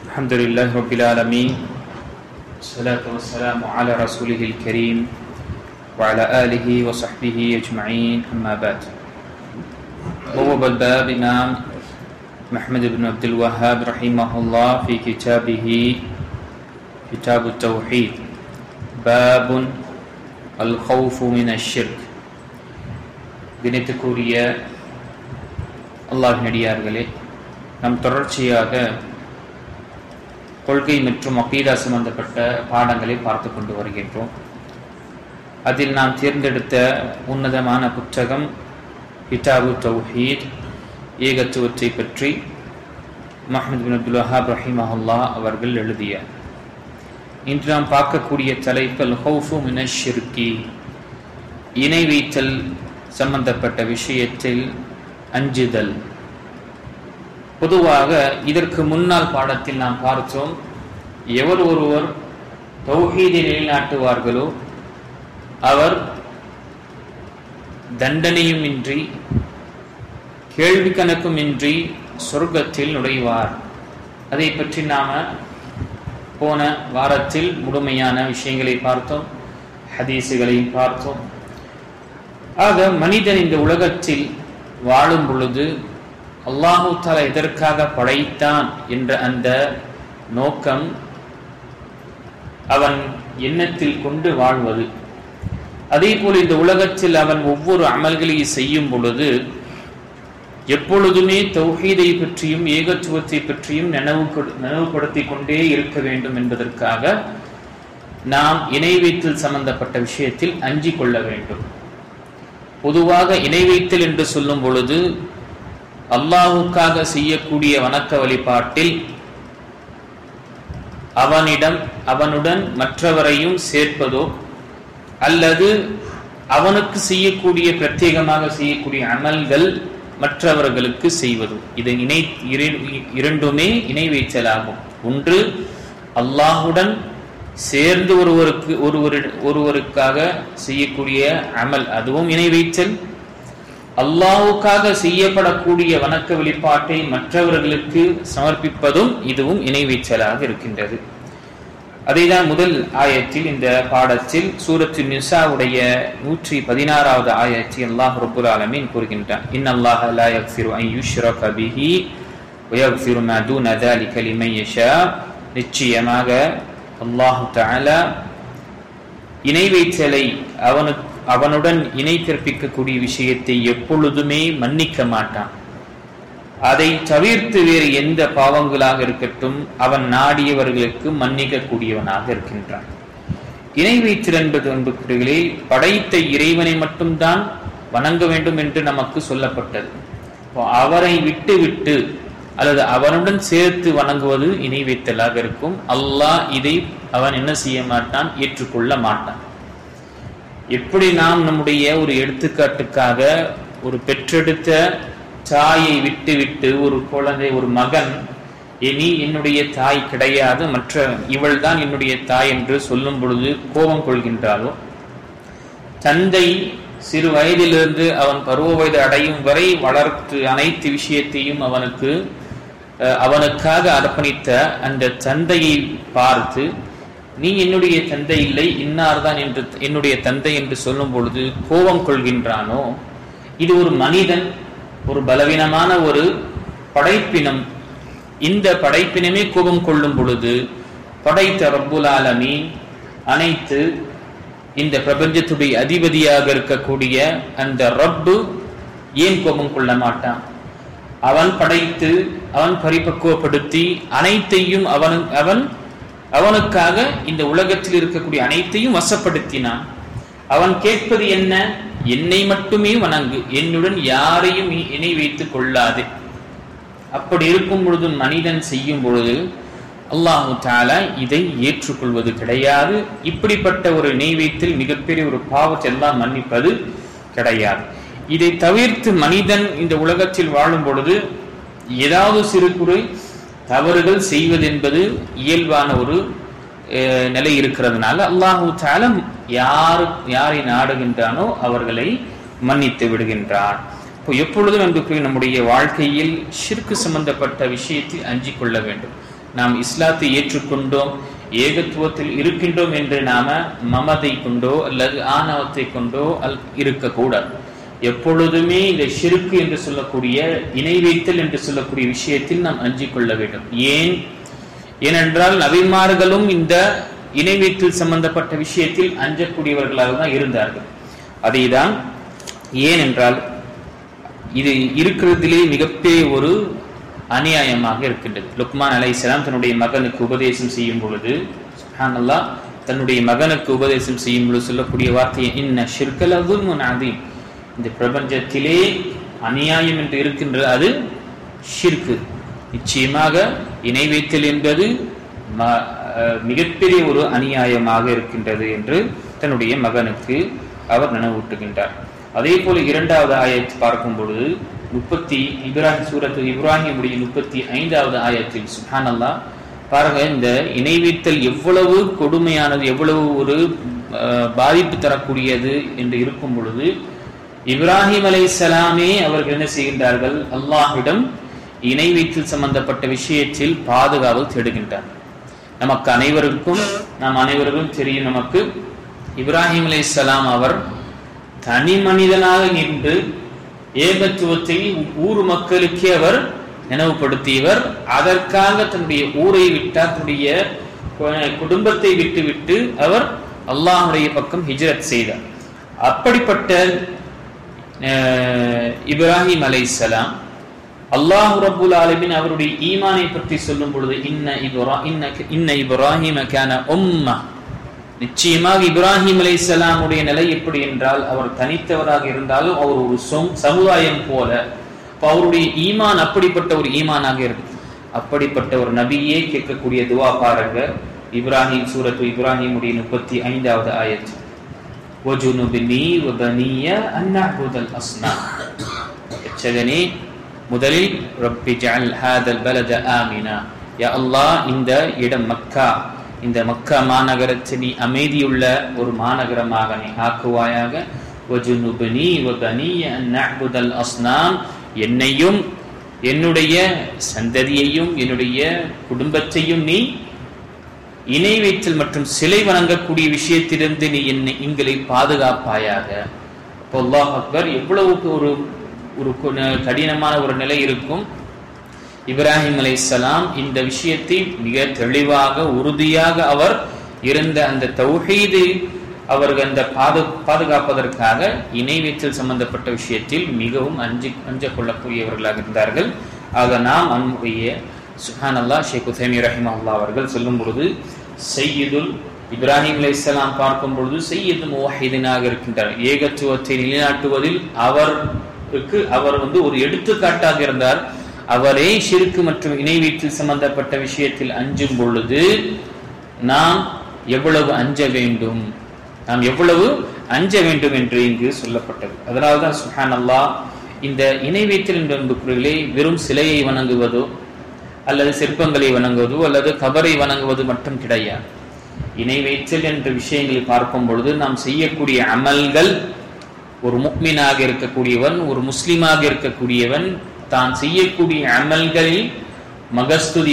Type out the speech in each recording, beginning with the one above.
الحمد لله رب العالمين والصلاة والسلام على رسوله الكريم وعلى آله وصحبه أجمعين أما بعد. بوب الباب إمام محمد بن عبد الوهاب رحمه الله في كتابه كتاب التوحيد باب الخوف من الشرك. தினத்துக்குரிய அல்லாஹ்வின் அடியார்களே, நாம் தொடர்ச்சியாக கொள்கை மற்றும் அகீதா சம்பந்தப்பட்ட பாடங்களை பார்த்து கொண்டு வருகின்றோம். அதில் நாம் தேர்ந்தெடுத்த உன்னதமான புத்தகம் கிதாபு தௌஹீத், ஏகத்துவத்தை பற்றி முஹம்மது பின் அப்துல் வஹாப் ரஹிமஹுல்லாஹ் அவர்கள் எழுதிய. இன்று நாம் பார்க்கக்கூடிய தலைப்பு அல் ஹௌஃபு மினஷ் ஷிர்கி, இணை வைத்தல் சம்பந்தப்பட்ட விஷயத்தில் அஞ்சுதல். பொதுவாக இதற்கு முன்னால் பாடத்தில் நாம் பார்த்தோம், எவர் ஒருவர் தௌஹீதை நிலைநாட்டுவார்களோ அவர் தண்டனையும் இன்றி கேள்வி கணக்கும் இன்றி சொர்க்கத்தில் நுழைவார். அதை பற்றி நாம போன வாரத்தில் முழுமையான விஷயங்களை பார்த்தோம், ஹதீசுகளையும் பார்த்தோம். ஆக மனிதன் இந்த உலகத்தில் வாழும் பொழுது அல்லாஹு தஆலா எதற்காக படைத்தான் என்ற அந்த நோக்கம் அவன் எண்ணத்தில் கொண்டு வாழ்வது. அதே போல் இந்த உலகத்தில் அவன் ஒவ்வொரு அமல்களையும் செய்யும் பொழுது எப்பொழுதுமே தௌஹீதை பற்றியும் ஏகத்துவத்தை பற்றியும் நினைவுபடுத்திக் கொண்டே இருக்க வேண்டும் என்பதற்காக நாம் இணை வைத்தல் சம்பந்தப்பட்ட விஷயத்தில் அஞ்சிக் கொள்ள வேண்டும். பொதுவாக இணை வைத்தல் என்று சொல்லும் பொழுது அல்லாஹுக்காக செய்யக்கூடிய வணக்க வழிபாட்டில் அவனுடன் மற்றவரையும் சேர்ப்பதோ அல்லது அவனுக்கு செய்யக்கூடிய பிரத்யேகமாக செய்யக்கூடிய அமல்கள் மற்றவர்களுக்கு செய்வதோ, இது இரண்டுமே இணை வைத்தலாகும். ஒன்று அல்லாஹுடன் சேர்ந்து ஒருவருக்காக செய்யக்கூடிய அமல், அதுவும் இணை வைத்தல். அல்லாஹுக்காக செய்யப்படக்கூடிய வணக்க வழிபாட்டை மற்றவர்களுக்கு சமர்ப்பிப்பதும் இதுவும் இணை வைத்தலாக இருக்கின்றது. அதைதான் முதல் ஆயத்தில், இந்த பாடத்தில் சூரத்து நிசாவுடைய 116வது ஆயத்தில் அல்லாஹ் ரப்புல் ஆலமீன் கூறுகின்றான், இன்னல்லாஹ லா யக்ஃபிரு அன் யுஷ்ரக பிஹி வ யக்ஃபிரு மா தூன ذلك லிமன் யஷா. நிச்சயமாக அல்லாஹ் தஆலா இணை வைத்தலை அவனுடன் இணை கற்பிக்கக்கூடிய விஷயத்தை எப்பொழுதுமே மன்னிக்க மாட்டான். அதை தவிர்த்து வேறு எந்த பாவங்களாக இருக்கட்டும் அவன் நாடியவர்களுக்கு மன்னிக்க கூடியவனாக இருக்கின்றான். இணை வைத்தல் என்பது அன்புக்குரியவர்களே, படைத்த இறைவனை மட்டும்தான் வணங்க வேண்டும் என்று நமக்கு சொல்லப்பட்டது. அவரை விட்டு அல்லது அவனுடன் சேர்த்து வணங்குவது இணை வைத்தலாக இருக்கும். அல்லாஹ் இதை அவன் என்ன செய்ய மாட்டான், ஏற்றுக்கொள்ள மாட்டான். எப்படி நாம் நம்முடைய ஒரு எடுத்துக்காட்டுக்காக ஒரு பெற்றெடுத்த தாயை விட்டு ஒரு குழந்தை, ஒரு மகன் இனி என்னுடைய தாய் கிடையாது, மற்ற இவள் தான் என்னுடைய தாய் என்று சொல்லும் பொழுது கோபம் கொள்கின்றாலோ, தந்தை சிறு வயதிலிருந்து அவன் பருவ வயது அடையும் வரை வளர்த்து அனைத்து விஷயத்தையும் அவனுக்காக அர்ப்பணித்த அந்த தந்தையை பார்த்து நீ என்னுடைய தந்தை இல்லை, இன்னார்தான் என்று என்னுடைய தந்தை என்று சொல்லும் பொழுது கோபம் கொள்கின்றானோ, இது ஒரு மனிதன், ஒரு பலவீனமான ஒரு படைப்பினம். இந்த படைப்பினமே கோபம் கொள்ளும் பொழுது படைத்த ரப்புல் ஆலமீன், அனைத்து இந்த பிரபஞ்சத்துடைய அதிபதியாக இருக்கக்கூடிய அந்த ரப்பு ஏன் கோபம் கொள்ள மாட்டான்? அவன் படைத்து அவன் பரிபக்குவப்படுத்தி அனைத்தையும் அவனுக்காக இந்த உலகத்தில் இருக்கக்கூடிய அனைத்தையும் வசப்படுத்தினான். அவன் கேட்பது என்ன? என்னை மட்டுமே வணங்கு, என்னுடன் யாரையும் இணை வைத்துக் கொள்ளாதே. அப்படி இருக்கும் பொழுது மனிதன் செய்யும் பொழுது அல்லாஹு தஆலா இதை ஏற்றுக்கொள்வது கிடையாது. இப்படிப்பட்ட ஒரு இணை வைத்தல் மிகப்பெரிய ஒரு பாவத்தை எல்லாம் மன்னிப்பது கிடையாது. இதை தவிர்த்து மனிதன் இந்த உலகத்தில் வாழும் பொழுது ஏதாவது சிறு குறை தவறுகள் செய்வது என்பது இயல்பான ஒரு நிலை இருக்கிறதுனால அல்லாஹு தஆலா யாரை நாடுகின்றானோ அவர்களை மன்னித்து விடுகின்றான். எப்பொழுதும் நம்முடைய வாழ்க்கையில் ஷிர்க் சம்பந்தப்பட்ட விஷயத்தில் அஞ்சிக் கொள்ள வேண்டும். நாம் இஸ்லாத்தை ஏற்றுக்கொண்டோம், ஏகத்துவத்தில் இருக்கின்றோம் என்று நாம மமதை கொண்டோ அல்லது ஆணவத்தை கொண்டோ இருக்கக்கூடாது. எப்பொழுதுமே இந்த ஷிர்க் என்று சொல்லக்கூடிய இணை வைத்தல் என்று சொல்லக்கூடிய விஷயத்தில் நாம் அஞ்சிக் கொள்ள வேண்டும். ஏனென்றால் நபிமார்களும் இந்த இணை வைத்தல் சம்பந்தப்பட்ட விஷயத்தில் அஞ்சக்கூடியவர்களாக தான் இருந்தார்கள். அதைதான் ஏனென்றால் இது இருக்கிறதிலே மிகப்பெரிய ஒரு அநியாயமாக இருக்கின்றது. லுக்மான் அலைஹிஸ்ஸலாம் தன்னுடைய மகனுக்கு உபதேசம் செய்யும் பொழுது, சுப்ஹானல்லாஹ், தன்னுடைய மகனுக்கு உபதேசம் செய்யும் பொழுது சொல்லக்கூடிய வார்த்தை இன்ன ஷிர்க லஸுல்முன் அதீம். இந்த பிரபஞ்சத்திலே அநியாயம் என்று இருக்கின்ற அது ஷிர்க். நிச்சயமாக இணை வைத்தல் என்பது மிகப்பெரிய ஒரு அநியாயமாக இருக்கின்றது என்று தன்னுடைய மகனுக்கு அவர் நினைவூட்டுகின்றார். அதே போல இரண்டாவது ஆயத்தை பார்க்கும் பொழுது சூரத்து இப்ராஹிமுடைய 35வது ஆயத்தில் சுப்ஹானல்லாஹ் பாருங்க, இந்த இணை வைத்தல் எவ்வளவு கொடுமையானது, எவ்வளவு ஒரு பாதிப்பு தரக்கூடியது என்று இருக்கும் பொழுது இப்ராஹிம் அலைஹிஸ்ஸலாமே அவர்கள் என்ன செய்கின்றார்கள், அல்லாஹ்விடம் இணை வைத்தல் சம்பந்தப்பட்ட விஷயத்தில் பாதுகாவல் தேடுகின்றார்கள். நமக்கு அனைவருக்கும் தெரியும், நமக்கு இப்ராஹிம் அலைஹிஸ்ஸலாம் அவர் தனி மனிதனாக நின்று ஏகத்துவத்தை ஊர் மக்களுக்கே அவர் நினைவுபடுத்தியவர். அதற்காக தன்னுடைய ஊரை விட்டார், தன்னுடைய குடும்பத்தை விட்டு அவர் அல்லாஹ்வுடைய பக்கம் ஹிஜ்ரத் செய்தார். அப்படிப்பட்ட இப்ராஹிம் அலைஹிஸ்ஸலாம் அல்லாஹ் ரப்புல் ஆலமீன் அவருடைய ஈமானை பற்றி சொல்லும் பொழுது இன்ன இப்ராஹிம கான உம்ம, நிச்சயமாக இப்ராஹிம் அலைஹிஸ்ஸலாமுடைய நிலை எப்படி என்றால் அவர் தனித்தவராக இருந்தாலும் அவர் ஒரு சமுதாயம் போல. அவருடைய ஈமான் அப்படிப்பட்ட ஒரு ஈமானாக இருக்கு. அப்படிப்பட்ட ஒரு நபியே கேட்கக்கூடிய துவா பாருங்க, சூரத்து இப்ராஹிமுடைய 35வது ஆயத், வஜுனுபினி வபனிய அன் நஅபுதல் அஸ்னாம். எச்சகனே, முதலில் ரப்பி ஜஅல் ஹாதல் பலத ஆமினா, யா அல்லாஹ் இந்த இடம் மக்கா, இந்த மக்கா மாநகரத்தை நீ அமைதியுள்ள ஒரு மாநகரமாக நீ ஆக்குவாயாக. வஜுனுபினி வபனிய அன் நஅபுதல் அஸ்னாம், என்னையும் என்னுடைய சந்ததியையும் என்னுடைய குடும்பத்தையும் நீ இணை வைத்தல் மற்றும் சிலை வணங்கக்கூடிய விஷயத்திலிருந்து நீ எங்களை பாதுகாப்பாயாக. அல்லாஹ் அக்பர், எவ்வளவு ஒரு கடினமான ஒரு நிலை இருக்கும். இப்ராஹிம் அலைஹிஸ்ஸலாம் இந்த விஷயத்தை மிக தெளிவாக உறுதியாக அவர் இருந்த அந்த தௌஹீதை அவர்கள் அந்த பாதுகாப்பதற்காக இணை வைத்தல் சம்பந்தப்பட்ட விஷயத்தில் மிகவும் அஞ்ச கொள்ளக்கூடியவர்களாக இருந்தார்கள். ஆக நாம் அன்புடைய சுப்ஹானல்லாஹ் ஷேக் உதைமீன் ரஹிமஹுல்லாஹ் அவர்கள் சொல்லும் பொழுது சையீதுல் இப்ராஹிம் அலைஹிஸ்ஸலாம் பார்க்கும் பொழுது சையீது முவஹ்ஹிதீனாக இருக்கின்றார். ஏகத்துவத்தை நிலைநாட்டுவதில் அவர் ஒரு எடுத்துக்காட்டாக இருந்தார். அவரே ஷிர்க் மற்றும் இணை வைத்தல் சம்பந்தப்பட்ட விஷயத்தில் அஞ்சும் பொழுது நாம் எவ்வளவு அஞ்ச வேண்டும் என்று இங்கு சொல்லப்பட்டது. அதனால்தான் சுப்ஹானல்லாஹ், இந்த இணை வைத்தல் என்பவர்களே வெறும் சிலையை வணங்குவதோ அல்லது சிற்பங்களை வணங்குவதோ அல்லது கபரை வணங்குவது மட்டும் கிடையாது. இணை வைத்தல் என்ற விஷயங்களை பார்க்கும் பொழுது நாம் செய்யக்கூடிய அமல்கள், ஒரு முஃமினாக இருக்கக்கூடியவன், ஒரு முஸ்லிமாக இருக்கக்கூடியவன் தான் செய்யக்கூடிய அமல்களில் மகஸ்துதி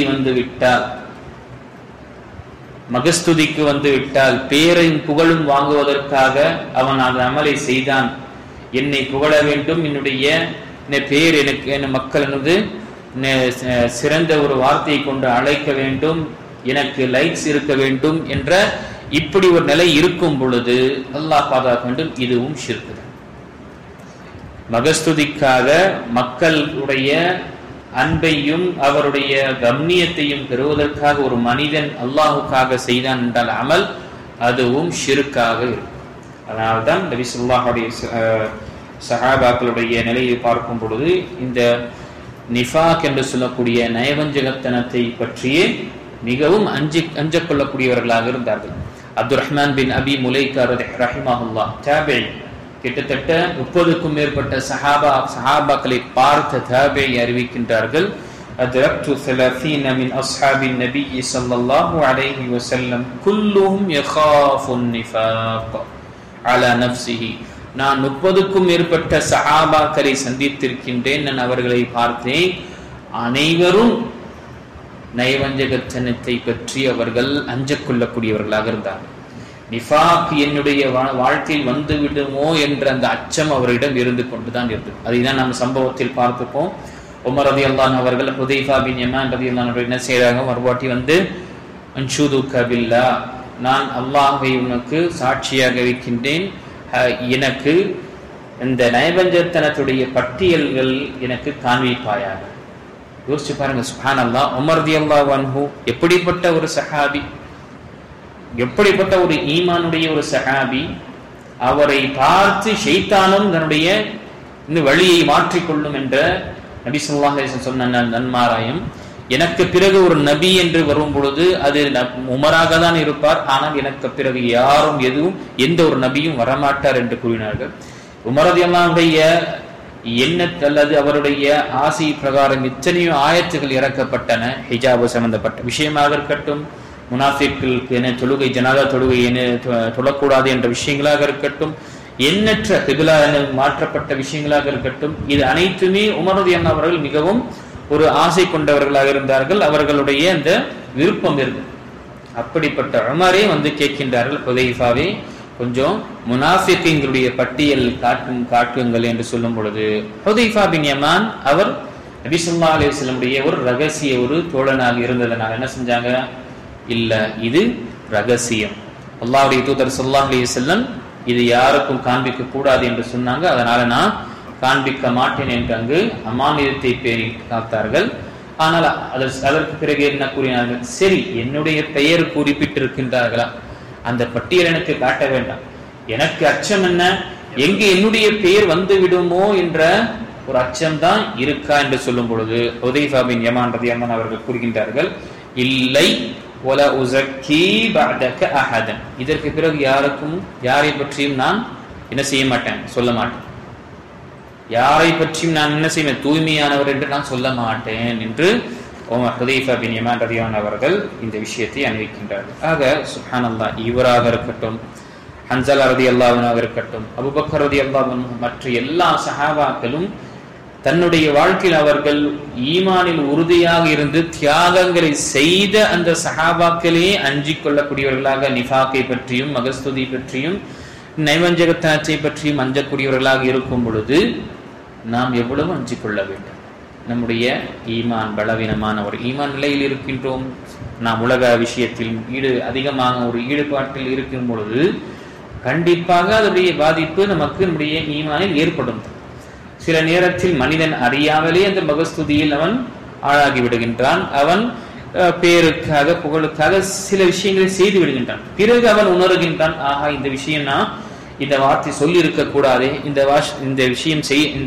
மகஸ்துதிக்கு வந்துவிட்டால், பேரையும் புகழும் வாங்குவதற்காக அவன் அந்த அமலை செய்தான். என்னை புகழ வேண்டும், என்னுடைய பேர் எனக்கு மக்கள் சிறந்த ஒரு வார்த்தையை கொண்டு அழைக்க வேண்டும், எனக்கு லைக்ஸ் இருக்க வேண்டும் என்ற இப்படி ஒரு நிலை இருக்கும் பொழுது அல்லாஹ் பாதுகாக்க வேண்டும். இதுவும் ஷிர்க் தான். மகஸ்துதிக்காக மக்களுடைய அன்பையும் அவருடைய கண்ணியத்தையும் பெறுவதற்காக ஒரு மனிதன் அல்லாஹுக்காக செய்தான் என்றால் அமல், அதுவும் ஷிர்காக இருக்கும். அதனால்தான் நபி ஸல்லல்லாஹு அலைஹி சஹாபாக்களுடைய நிலையை பார்க்கும் பொழுது இந்த நிஃபாக் என்று சொல்லக்கூடிய நயவஞ்சகத்தனத்தை பற்றியே மிகவும் அஞ்ச கொள்ளக்கூடியவர்களாக இருந்தார்கள். அப்துர் ரஹ்மான் பின் அபி முலைகா ரஹிமஹுல்லாஹ் தாபிஈ, கிட்டத்தட்ட 30க்கும் மேற்பட்ட சஹாபாக்களை பார்த்த தாபிஈ அறிவிக்கின்றார்கள், அத்ரக்து 30 மின் அஸ்ஹாபின் நபி ஸல்லல்லாஹு அலைஹி வஸல்லம் குல்லுஹும் யகாஃபுன் நிஃபாக் அலா நஃப்ஸிஹி. நான் 30க்கும் மேற்பட்ட சஹாபாக்களை சந்தித்திருக்கின்றேன். நான் அவர்களை பார்த்தேன், அனைவரும் நயவஞ்சகத்தனத்தை பற்றி அவர்கள் அஞ்ச கொள்ளக்கூடியவர்களாக இருந்தார்கள். நிஃபாக் என்னுடைய வாழ்க்கையில் வந்து விடுமோ என்ற அந்த அச்சம் அவரிடம் இருந்து கொண்டுதான் இருந்தது. அதைதான் நாம் சம்பவத்தில் பார்த்துப்போம். உமர் ரலியல்லாஹு அன்ஹு அவர்கள் ஹுதைஃபா பின் யமான் ரலியல்லாஹு அன்ஹு என்ன செய்றாங்க, மறுபாட்டி வந்து அன்ஷுதுக பில்லாஹ், நான் அல்லாஹ்வை உனக்கு சாட்சியாக வைக்கின்றேன், எனக்கு இந்த நயவஞ்சத்தனத்துடைய பட்டியல்கள் எனக்கு காண்பிப்பாயாக. யோசிச்சு பாருங்க, சுப்ஹானல்லாஹ். உமர் ரலியல்லாஹு அன்ஹு எப்படிப்பட்ட ஒரு சஹாபி, எப்படிப்பட்ட ஒரு ஈமானுடைய ஒரு சஹாபி. அவரை பார்த்து ஷைத்தானும் தன்னுடைய வழியை மாற்றிக்கொள்ளும் என்ற நபி ஸல்லல்லாஹு அலைஹி வஸல்லம் சொன்ன நன்மாராயம். எனக்கு பிறகு ஒரு நபி என்று வரும் பொழுது அது உமராக தான் இருப்பார், ஆனால் எனக்கு பிறகு யாரும் எந்த ஒரு நபியும் வரமாட்டார் என்று கூறினார்கள். உமர் ரலியல்லாஹு அன்ஹுடைய எண்ணத் அல்லது அவருடைய ஆசை பிரகாரம் எத்தனையோ ஆயத்துகள் இறக்கப்பட்டன. ஹிஜாபு சம்பந்தப்பட்ட விஷயமாக இருக்கட்டும், முனாஃபிக்களுக்கு என தொழுகை, ஜனாதா தொழுகை என தொழக்கூடாது என்ற விஷயங்களாக இருக்கட்டும், எண்ணற்ற கிபிலா என மாற்றப்பட்ட விஷயங்களாக இருக்கட்டும், இது அனைத்துமே உமர் ரலியல்லாஹு அன்ஹு அவர்கள் மிகவும் ஒரு ஆசை கொண்டவர்களாக இருந்தார்கள். அவர்களுடைய அந்த விருப்பம் இருக்கு. அப்படிப்பட்ட உமரே வந்து கேட்கின்றார்கள், ஹுதைஃபாவே கொஞ்சம் முனாஃபிக்குடைய பட்டியல் காட்டுங்கள் என்று சொல்லும் பொழுது, ஹுதைஃபா பின் யமான் அவர் நபி ஸல்லல்லாஹு அலைஹி வஸல்லம் ஒரு ரகசிய ஒரு தோழனாக இருந்ததனால என்ன செஞ்சாங்க, இல்ல இது ரகசியம், அல்லாஹ்வுடைய தூதர் ஸல்லல்லாஹு அலைஹி வஸல்லம் இது யாருக்கும் காண்பிக்க கூடாது என்று சொன்னாங்க, அதனால நான் காண்பிக்க மாட்டேன் என்று அங்கு அமானிதத்தை பேணி காத்தார்கள். ஆனால் அதற்கு பிறகு என்ன கூறினார்கள், சரி என்னுடைய பெயர் குறிப்பிட்டிருக்கின்றார்களா, அந்த பட்டியல் எனக்கு காட்ட வேண்டாம், எனக்கு அச்சம் என்ன, எங்கு என்னுடைய பெயர் வந்து விடுமோ என்ற ஒரு அச்சம் தான் இருக்கா என்று சொல்லும் பொழுது ஹுதைஃபா பின் யமான் ரலியல்லாஹு அன்ஹு அவர்கள் கூறுகின்றார்கள், இல்லை வல உஸக்கி பஅதக அஹதன், இதற்கு பிறகு யாரை பற்றியும் நான் என்ன செய்ய மாட்டேன், சொல்ல மாட்டேன், யாரை பற்றியும் நான் என்ன செய்வேன், தூய்மையானவர் என்று நான் சொல்ல மாட்டேன் என்று ஹுதைஃபா பின் யமான் ரலியல்லாஹு அன்ஹு அவர்கள் இந்த விஷயத்தை அனுபவிக்கின்றார்கள். ஆக சுப்ஹானல்லாஹ், இவராக இருக்கட்டும், ஹன்ஸலா ரலியல்லாஹு அன்ஹு இருக்கட்டும், அபூபக்கர் ரலியல்லாஹு அன்ஹு, மற்ற எல்லா சஹாபாக்களும் தன்னுடைய வாழ்க்கையில் அவர்கள் ஈமானில் உறுதியாக இருந்து தியாகங்களை செய்த அந்த சஹாபாக்களே அஞ்சிக் கொள்ளக்கூடியவர்களாக, நிஃபாக்கை பற்றியும் மகஸ்துதி பற்றியும் நைவஞ்சகத்தனத்தை பற்றியும் அஞ்சக்கூடியவர்களாக இருக்கும் பொழுது நாம் எவ்வளவு அஞ்சிக் கொள்ள வேண்டும். நம்முடைய ஈமான் பலவீனமான ஒரு ஈமான் நிலையில் இருக்கின்றோம், நாம் உலக விஷயத்தில் அதிகமாக ஒரு ஈடுபாட்டில் இருக்கும் பொழுது கண்டிப்பாக அதனுடைய பாதிப்பு நமக்கு நம்முடைய ஈமானில் ஏற்படும். சில நேரத்தில் மனிதன் அறியாமலே அந்த மகஸ்துதியில் அவன் ஆளாகி விடுகின்றான். அவன் பேருக்காக புகழுக்காக சில விஷயங்களை செய்து விடுகின்றான். பிறகு அவன் உணர்கின்றான், ஆஹா இந்த விஷயம் நான் இந்த வார்த்தை சொல்லி இருக்க கூடாதே, இந்த விஷயம்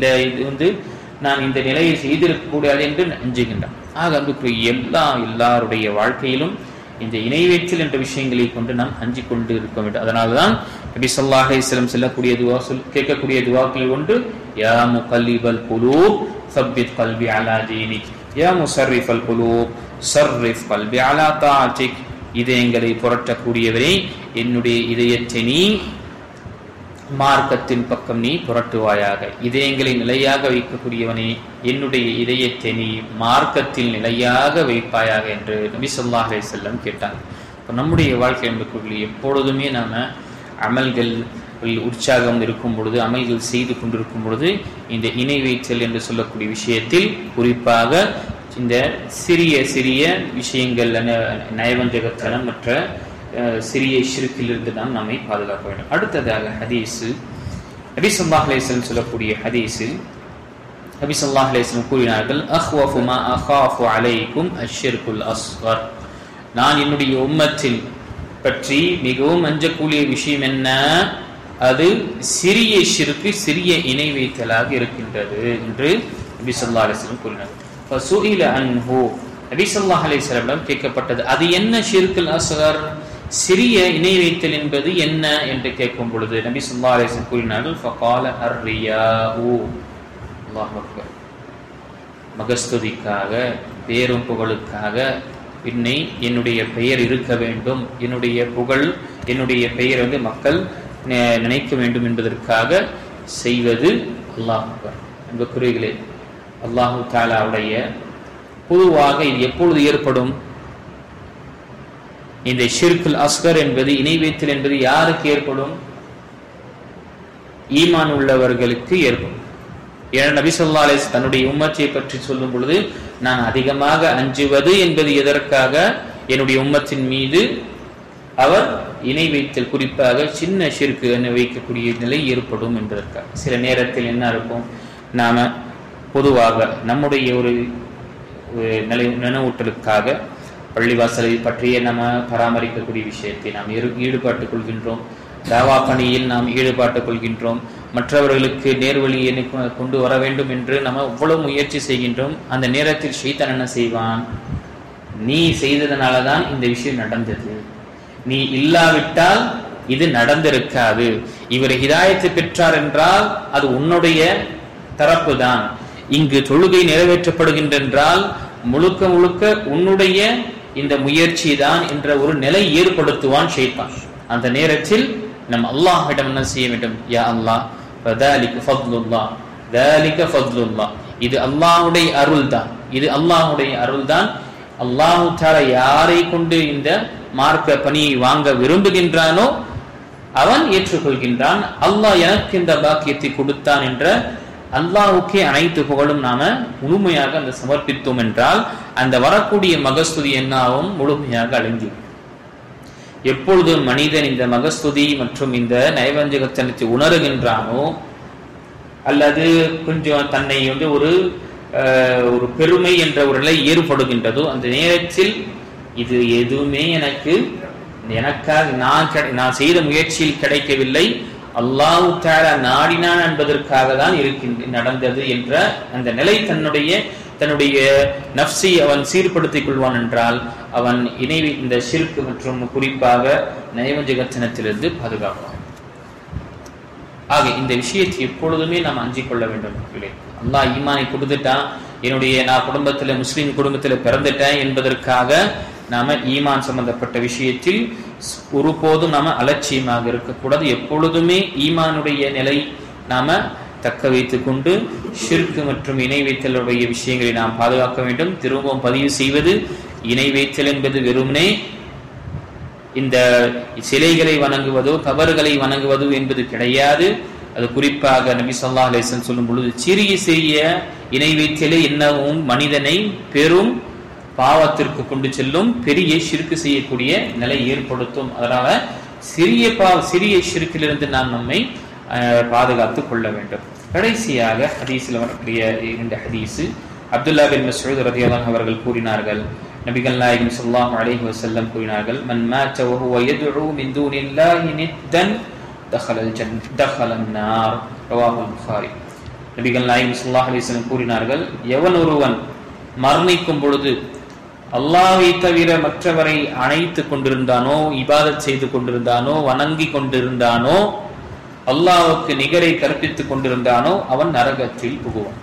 நான் இந்த நிலையை செய்திருக்க கூடாது என்று அஞ்சுகின்றான். ஆக அன்புக்குரிய எல்லாருடைய வாழ்க்கையிலும் இந்த இணைவேற்றல் என்ற விஷயங்களை கொண்டு நாம் அஞ்சிக் கொண்டு இருக்க வேண்டும். அதனால்தான் நபி ஸல்லல்லாஹு அலைஹி வஸல்லம் சொல்லக்கூடிய துஆ கேட்கக்கூடிய துஆக்கள் ஒன்று, யா முகல்லிபல் குலூப் ஸப்பித் கல்பி அலா தீனிக், யா முஸர்ரிஃபல் குலூப் ஸர்ரிஃப் கல்பி அலா தாஅத்திக், இதயங்களை புரட்டக்கூடியவரே என்னுடைய இதயத்தை நீ மார்க்கத்தின் பக்கம் நீ புரட்டுவாயாக, இதயங்களை நிலையாக வைக்கக்கூடியவனே என்னுடைய இதயத்தை நீ மார்க்கத்தில் நிலையாக வைப்பாயாக என்று நபி ஸல்லல்லாஹு அலைஹி வஸல்லம் கேட்டாங்க. இப்போ நம்முடைய வாழ்க்கை என்பதற்குள்ளே எப்பொழுதுமே நாம அமல்கள் உற்சாகம் இருக்கும் பொழுது, அமல்கள் செய்து கொண்டிருக்கும் பொழுது இந்த இணை வைத்தல் என்று சொல்லக்கூடிய விஷயத்தில் குறிப்பாக இந்த சிறிய சிறிய விஷயங்கள் நயவஞ்சகத்தனம் மற்ற சிறிய ஷிர்க்கிலிருந்து நாம் நம்மை பாதுகாக்க வேண்டும். அடுத்ததாக ஹதீஸு, நபி ஸல்லல்லாஹு அலைஹி வஸல்லம் சொல்லக்கூடிய ஹதீஸில் நபி ஸல்லல்லாஹு அலைஹி வஸல்லம் கூறினார்கள், அஹ்வஃபு மா அகாஃபு அலைக்கும் அஷ்ஷிர்குல் அஸ்கர், நான் என்னுடைய உம்மத்தில் பற்றி மிகவும் அஞ்சக்கூடிய விஷயம் என்ன, அது சிறிய ஷிர்க்கு, சிறிய இணை வைத்தலாக இருக்கின்றது என்று நபி ஸல்லல்லாஹு அலைஹி வஸல்லம் கூறினார்கள். ஃபஸுஇல அன்ஹு, நபி ஸல்லல்லாஹு அலைஹி வஸல்லம் கேட்கப்பட்டது, அது என்ன ஷிர்குல் அஸ்கர், சிறிய இணை வைத்தல் என்பது என்ன என்று கேட்கும் பொழுது நபி ஸல்லல்லாஹு அலைஹி வஸல்லம் கூறினார்கள், ஃபகால அர்ரியாஉ, அல்லாஹ் அக்பர், மகஸ்துதிக்காக பேரும் புகழுக்காக என்னுடைய பெயர் இருக்க வேண்டும், என்னுடைய புகழ் என்னுடைய பெயர் மக்கள் நினைக்க வேண்டும் என்பதற்காக செய்வது. அல்லாஹ் அக்பர். அன்புக்குரியவர்களே, அல்லாஹு தஆலாவுடைய பொதுவாக இது எப்பொழுது ஏற்படும்? இந்த ஷிர்குல் அஸ்கர் என்பது, இணை வைத்தல் என்பது யாருக்கு ஏற்படும்? ஈமான் உள்ளவர்களுக்கு ஏற்படும். ஏன்னா நபி ஸல்லல்லாஹு அலைஹி வஸல்லம் தன்னுடைய உம்மத்தை பற்றி சொல்லும் பொழுது, நான் அதிகமாக அஞ்சுவது என்பது எதற்காக? என்னுடைய உம்மத்தின் மீது அவர் இணை வைத்தல், குறிப்பாக சின்ன ஷிர்கு வைக்கக்கூடிய நிலை ஏற்படும் என்பதற்காக. சில நேரத்தில் என்ன இருக்கும், நாம பொதுவாக நம்முடைய ஒரு நினைவூட்டலுக்காக பள்ளிவாசலை பற்றிய நம்ம பராமரிக்கக்கூடிய விஷயத்தை நாம் ஈடுபாட்டுக் கொள்கின்றோம், தாவா பணியில் நாம் ஈடுபாட்டுக் கொள்கின்றோம், மற்றவர்களுக்கு நேர்வழியை கொண்டு வர வேண்டும் என்று நம்ம எவ்வளவு முயற்சி செய்கின்றோம். அந்த நேரத்தில் ஷைத்தான் என்ன செய்வான்? நீ செய்ததனாலதான் இந்த விஷயம் நடந்தது, நீ இல்லாவிட்டால் இது நடந்திருக்காது, இவர் ஹிதாயத்தை பெற்றார் என்றால் அது உன்னுடைய தரப்பு தான், இங்கு தொழுகை நிறைவேற்றப்படுகின்றென்றால் முழுக்க முழுக்க உன்னுடைய இந்த முயற்சி தான் என்ற ஒரு நிலை ஏற்படுத்துவான் ஷைத்தான். அந்த நேரத்தில் நம் அல்லாஹ்விடம் என்ன செய்ய வேண்டும்? யா அல்லாஹ், ஃபதாலிக ஃபத்லுல்லாஹ், தாலிக ஃபத்லுல்லாஹ், இது அல்லாஹ்வுடைய அருள் தான், இது அல்லாஹ்வுடைய அருள் தான். அல்லாஹ் தஆலா யாரை கொண்டு இந்த மார்க்க பணியை வாங்க விரும்புகின்றானோ அவன் ஏற்றுக்கொள்கின்றான். அல்லாஹ் எனக்கு இந்த பாக்கியத்தை கொடுத்தான் என்ற அல்லாஹ்வுக்கே அனைத்து புகழும் நாம முழுமையாக அந்த சமர்ப்பித்தோம் என்றால் அந்த வரக்கூடிய மகஸ்துதி என்னாவும் முழுமையாக அடங்கி. எப்பொழுது மனிதன் இந்த மகஸ்துதி மற்றும் இந்த நைவஞ்சகத்தனத்தை உணர்கின்றானோ, அல்லது கொஞ்சம் தன்னை ஒரு பெருமை என்ற ஒரு நிலை ஏற்படுகின்றதோ, அந்த நேரத்தில் இது எதுவுமே எனக்காக நான் செய்த முயற்சியில் கிடைக்கவில்லை, அல்லாஹ் தஆலா நாடினான் என்பதற்காக தான் நடந்தது என்ற அந்த நிலை தன்னுடைய நஃப்ஸை அவன் சீர்படுத்திக் கொள்வான் என்றால் அவன் இந்த ஷிர்க் மற்றும் குறிப்பாக நைவஞ்சகத்தனத்திலிருந்து பாதுகாப்பான். ஆக இந்த விஷயத்தை எப்பொழுதுமே நாம் அஞ்சிக் கொள்ள வேண்டும். அல்லாஹ் ஈமானை கொடுத்துட்டான், நான் குடும்பத்தில் முஸ்லீம் குடும்பத்தில் பிறந்துட்டேன் என்பதற்காக நாம ஈமான் சம்பந்தப்பட்ட விஷயத்தில் ஒருபோதும் நாம அலட்சியமாக இருக்கக்கூடாது. எப்பொழுதுமே ஈமானுடைய நிலை நாம தக்க வைத்துக் கொண்டு ஷிர்க் மற்றும் இணை வைத்தலுடைய விஷயங்களை நாம் பாதுகாக்க வேண்டும். திரும்பவும் பதிவு செய்வது, இணை வைத்தல் என்பது வெறுமனே இந்த சிலைகளை வணங்குவதோ கபறுகளை வணங்குவதோ என்பது கிடையாது. அது குறிப்பாக நபி ஸல்லல்லாஹு அலைஹி வஸல்லம் சொல்லும் பொழுது, சிறிய இணை வைத்தலே என்னவும் மனிதனை பெரும் பாவத்திற்கு கொண்டு செல்லும், பெரிய ஷிர்க் செய்யக்கூடிய நிலை ஏற்படுத்தும். அதனால சிறிய ஷிர்க்கிலிருந்து நாம் நம்மை பாதுகாத்துக் கொள்ள வேண்டும். கடைசியாக ஹதீஸில் வரக்கூடிய இந்த ஹதீஸ், அப்துல்லா பின் மஸ்ஊத் ரலியல்லாஹு அன்ஹு அவர்கள் கூறினார்கள், நபிகள் நாயகம் ஸல்லல்லாஹு அலைஹி வஸல்லம் கூறினார்கள், மன் மாத வஹுவ யதுஉ மின் தூனில்லாஹி நித்தன் தஹலன் நார், ரவாஹுல் புகாரி. நபிகள் நாயகம் ஸல்லல்லாஹு அலைஹி வஸல்லம் கூறினார்கள், எவன் ஒருவன் மரணிக்கும் பொழுது அல்லாஹ்வை தவிர மற்றவரை அணைத்துக் கொண்டிருந்தானோ, இபாதத் செய்து கொண்டிருந்தானோ, வணங்கி கொண்டிருந்தானோ, அல்லாஹ்வுக்கு நிகரை கற்பித்துக் கொண்டிருந்தானோ அவன் நரகத்தில் புகுவான்.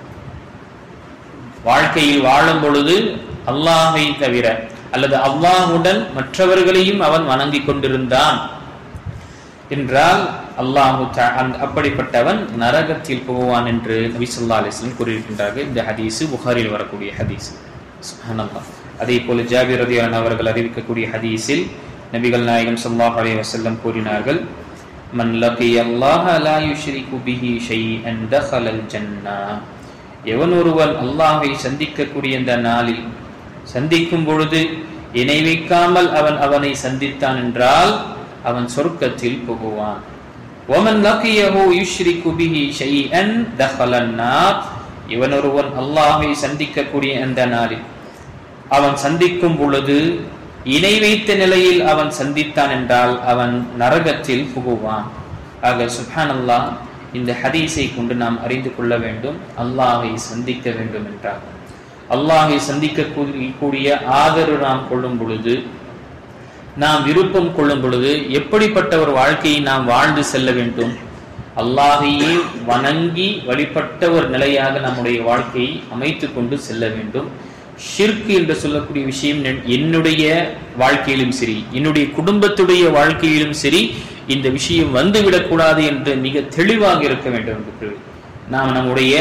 வாழ்க்கையில் வாழும் பொழுது அல்லாஹ்வை தவிர அல்லது அல்லாஹ்வுடன் மற்றவர்களையும் அவன் வணங்கி கொண்டிருந்தான் என்றால் அப்படிப்பட்டவன் நரகத்தில் போவான் என்று நபி ஸல்லல்லாஹு அலைஹி வஸல்லம் கூறியிருக்கின்றார்கள். இந்த ஹதீஸ் புகாரில் வரக்கூடிய ஹதீஸ். சுப்ஹானல்லாஹ். அதே போல ஜாபிர் ரலியல்லாஹு அன்ஹு அவர்கள் அறிவிக்கக்கூடிய ஹதீஸில் நபிகள் நாயகம் ஸல்லல்லாஹு அலைஹி வஸல்லம் கூறினார்கள், மன் லகியல்லாஹ லா யுஷ்ரிகு பிஹி ஷைஅன் தஹலல் ஜன்னah. எவன் ஒருவன் அல்லாஹ்வை சந்திக்கக்கூடிய இந்த நாளில் சந்திக்கும் பொழுது இணை வைக்காமல் அவனை சந்தித்தான் என்றால் அவன் சொர்க்கத்தில் புகுவான். வமன் லகியஹு யுஷ்ரிகு பிஹி ஷைஅன் தஹலன் நார். இவன் ஒருவன் அல்லாஹ்வை சந்திக்கக்கூடிய அந்த நாளில் அவன் சந்திக்கும் பொழுது இணை வைத்த நிலையில் அவன் சந்தித்தான் என்றால் அவன் நரகத்தில் புகுவான். ஆக சுப்ஹானல்லாஹ், இந்த ஹதீஸை கொண்டு நாம் அறிந்து கொள்ள வேண்டும், அல்லாஹ்வை சந்திக்க வேண்டும் என்றால் அல்லாஹ்வை சந்திக்கக்கூடிய ஆதரவு நாம் கொள்ளும் பொழுது, நாம் விருப்பம் கொள்ளும் பொழுது எப்படிப்பட்ட ஒரு வாழ்க்கையை நாம் வாழ்ந்து செல்ல வேண்டும்? அல்லாஹ்வையே வணங்கி வழிபட்ட ஒரு நிலையாக நம்முடைய வாழ்க்கையை அமைத்துக் கொண்டு செல்ல வேண்டும். ஷிர்க் என்று சொல்லக்கூடிய விஷயம் என்னுடைய வாழ்க்கையிலும் சரி, என்னுடைய குடும்பத்துடைய வாழ்க்கையிலும் சரி, இந்த விஷயம் வந்துவிடக்கூடாது என்று மிக தெளிவாக இருக்க வேண்டும் என்று நாம் நம்முடைய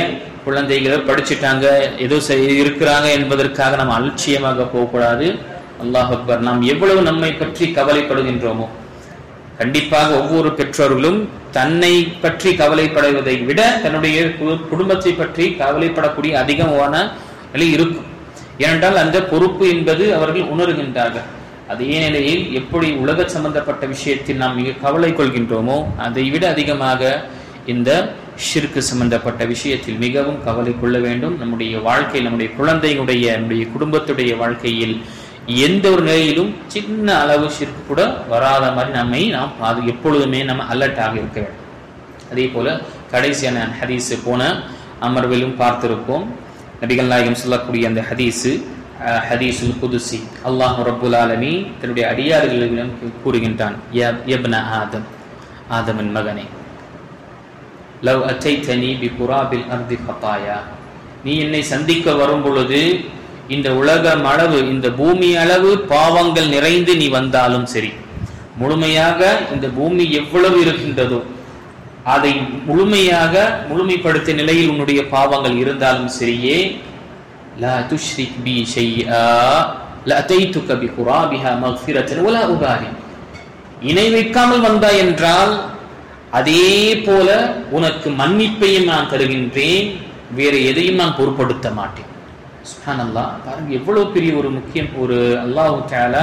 குழந்தைகள் படிச்சுட்டாங்க, ஏதோ இருக்கிறாங்க என்பதற்காக நாம் அலட்சியமாக போகக்கூடாது. அல்லாஹ் அக்பர். நாம் எவ்வளவு நம்மை பற்றி கவலைப்படுகின்றோமோ, கண்டிப்பாக ஒவ்வொரு பெற்றோர்களும் தன்னை பற்றி கவலைப்படுவதை விட தன்னுடைய குடும்பத்தை பற்றி கவலைப்படக்கூடிய அதிகமான நிலை இருக்கும். ஏனென்றால் அந்த பொறுப்பு என்பது அவர்கள் உணர்கின்றார்கள். அதே நிலையில் எப்படி உலக சம்பந்தப்பட்ட விஷயத்தில் நாம் மிக கவலை கொள்கின்றோமோ, அதை விட அதிகமாக இந்த ஷிர்க் சம்பந்தப்பட்ட விஷயத்தில் மிகவும் கவலை கொள்ள வேண்டும். நம்முடைய வாழ்க்கையில், நம்முடைய குழந்தைகளுடைய, நம்முடைய குடும்பத்துடைய வாழ்க்கையில் எந்த ஒரு நிலையிலும் சின்ன அளவு ஷிர்க் கூட வராத மாதிரி நாம் எப்பொழுதுமே நம்ம அலர்ட்டாக இருக்க வேண்டும். அதே போல கடைசியான ஹதீஸ் போன அமர்விலும் பார்த்திருப்போம். நபிகள் நாயகம் சொல்லக்கூடிய அந்த ஹதீஸுல் குதுசி, அல்லாஹ் ரப்புல் ஆலமீன் தன்னுடைய அடியார்களிடம் கூறுகின்றான், யப்ன ஆதம், ஆதமின் மகனே, லவ் அத்தைதனி பிகுராபில் அர்தி ஃபதாயா, நீ என்னை சந்திக்க வரும் பொழுது இந்த உலகம் அளவு, இந்த பூமி அளவு பாவங்கள் நிறைந்து நீ வந்தாலும் சரி, முழுமையாக இந்த பூமி எவ்வளவு இருக்கின்றதோ அதை முழுமைப்படுத்திய நிலையில் உன்னுடைய பாவங்கள் இருந்தாலும் சரியே, லா துஷ்ரிக் பி ஷைஆ லஅதைதுக பிகுராபிஹா மக்ஃபிரத்தன் வலா உபாலி, இணை வைக்காமல் வந்தாய் என்றால் அதே போல உனக்கு மன்னிப்பையும் நான் தருகின்றேன், வேறு எதையும் நான் பொருட்படுத்த மாட்டேன். சுப்ஹானல்லாஹ். பாருங்க எவ்வளவு பெரிய ஒரு முக்கியம். ஒரு அல்லாஹ் தஆலா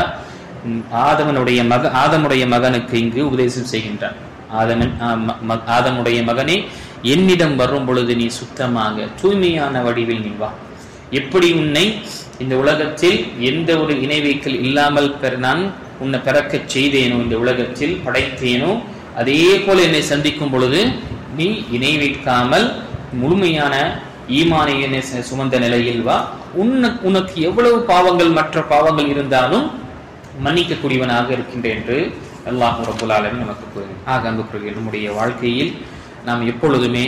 ஆதமுடைய மகனுக்கு இங்கு உபதேசம் செய்கின்றான். ஆதமுடைய மகனே, என்னிடம் வரும் பொழுது நீ சுத்தமாக தூய்மையான வடிவில் நீ வா. எப்படி உன்னை இந்த உலகத்தில் எந்த ஒரு இணை வைக்கல் இல்லாமல் நான் உன்னை பிறக்கச் செய்தேனோ, இந்த உலகத்தில் படைத்தேனோ, அதே போல என்னை சந்திக்கும் பொழுது நீ இணை வைக்காமல் முழுமையான ஈமானை சுமந்த நிலையில் வா. உனக்கு எவ்வளவு பாவங்கள், மற்ற பாவங்கள் இருந்தாலும் மன்னிக்கக்கூடியவனாக இருக்கின்றேன் என்று அல்லாஹ் ரப்புல் ஆலமீன் நமக்கு கூறுகிறார். ஆக அன்புக்குரியவர்களே, நம்முடைய வாழ்க்கையில் நாம் எப்பொழுதுமே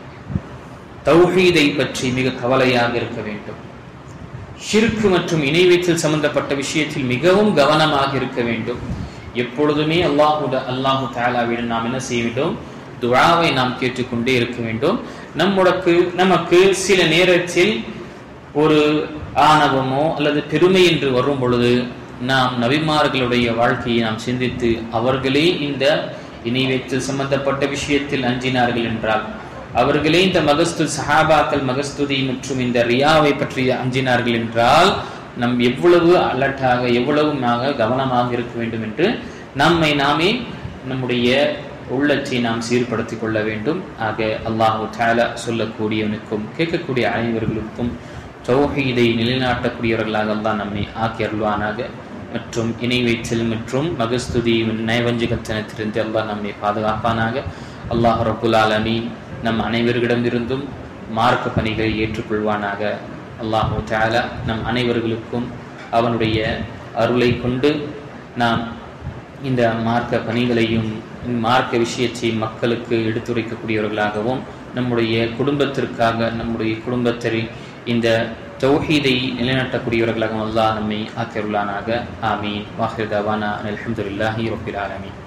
தௌஹீதை பற்றி மிக கவலையாக இருக்க வேண்டும். ஷிர்க் மற்றும் இணை வைத்தல் சம்பந்தப்பட்ட விஷயத்தில் மிகவும் கவனமாக இருக்க வேண்டும். எப்பொழுதுமே அல்லாஹு தஆலாவிடம் நாம் என்ன செய்ய வேண்டும்? துஆவை நாம் கேட்டுக்கொண்டே இருக்க வேண்டும். நமக்கு சில நேரத்தில் ஒரு ஆணவமோ அல்லது பெருமை என்று வரும் பொழுது நாம் நபிமார்களுடைய வாழ்க்கையை நாம் சிந்தித்து, அவர்களே இந்த இணை வைத்தல் சம்பந்தப்பட்ட விஷயத்தில் அஞ்சினார்கள் என்றால், அவர்களே இந்த சஹாபாக்கள் மகஸ்துதி மற்றும் இந்த ரியாவை பற்றி அஞ்சினார்கள் என்றால், நம் எவ்வளவு அலர்ட்டாக, எவ்வளவு கவனமாக இருக்க வேண்டும் என்று நாமே நம்முடைய உள்ளத்தை நாம் சீர்படுத்திக் கொள்ள வேண்டும். ஆக அல்லாஹு தஆலா சொல்லக்கூடியவனுக்கும் கேட்கக்கூடிய அனைவர்களுக்கும் தௌஹீதை நிலைநாட்டக்கூடியவர்களாக அல்லாஹ் நம்மை ஆக்கி அருள்வானாக. மற்றும் இணை வைத்தல் மற்றும் மகஸ்துதி நயவஞ்சகத்தனத்திலிருந்து அல்லாஹ் நம்மை பாதுகாப்பானாக. அல்லாஹ் ரப்புல் ஆலமீன் நம் அனைவரிடமிருந்தும் மார்க்க பணிகளை ஏற்றுக்கொள்வானாக. அல்லாஹு தஆலா நம் அனைவர்களுக்கும் அவனுடைய அருளை கொண்டு நாம் இந்த மார்க்க பணிகளையும் மார்க்க விஷயத்தை மக்களுக்கு எடுத்துரைக்கக்கூடியவர்களாகவும், நம்முடைய குடும்பத்திற்காக, நம்முடைய குடும்பத்தை இந்த தௌஹீதை நிலைநாட்டக்கூடியவர்களாகவும் அல்லாஹ் நம்மை ஆக்கியருளானாக. ஆமீன். வாஹிர் தவானா அல்ஹம்துலில்லாஹி ரப்பில் ஆலமீன்.